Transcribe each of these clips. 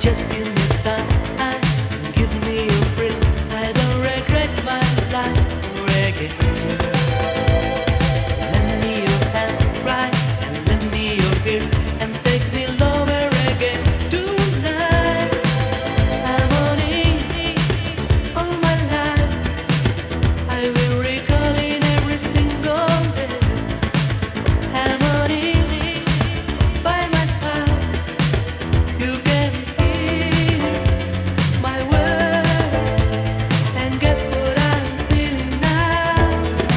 Just give me a sign, give me a thrill. I don't regret my life for reggae. Lend me your hands, cry, and lend me your ears, and take me lower again tonight. Harmony, all my life, I will recall in every single day. Harmony, by my side, you can hear my words and get what I'm feeling now.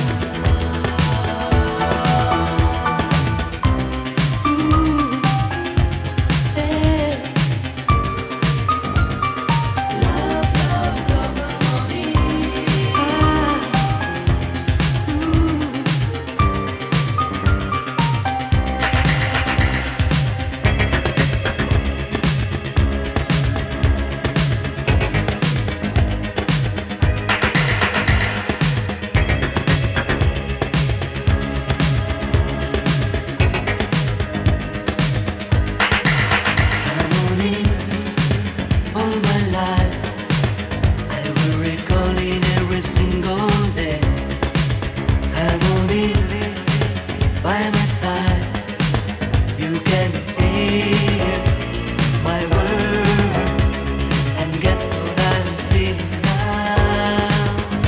Ooh, yeah. Love, love, love, harmony. Harmony, all my life, I will recall in every single day. Harmony, by my side, you can hear my words and get what I'm feeling now.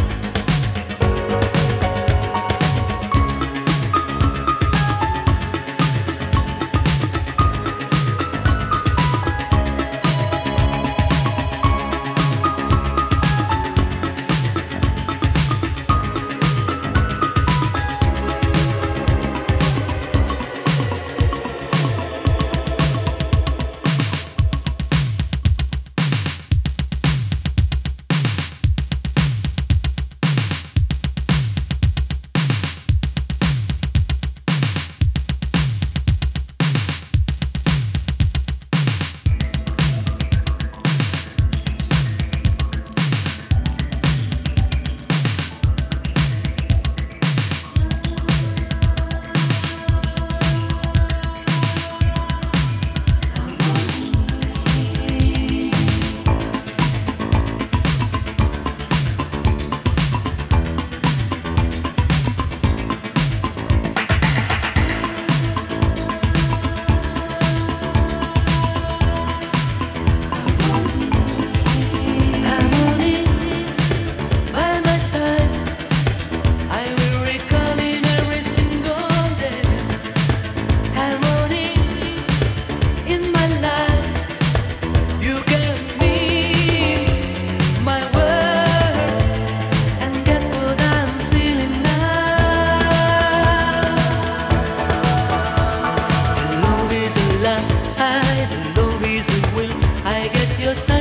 Harmony, by my side, I will recall in every single day. Harmony, in my life, you gave me my words and get what I'm feeling now. The love is a lie, the love is a will. I get your sign.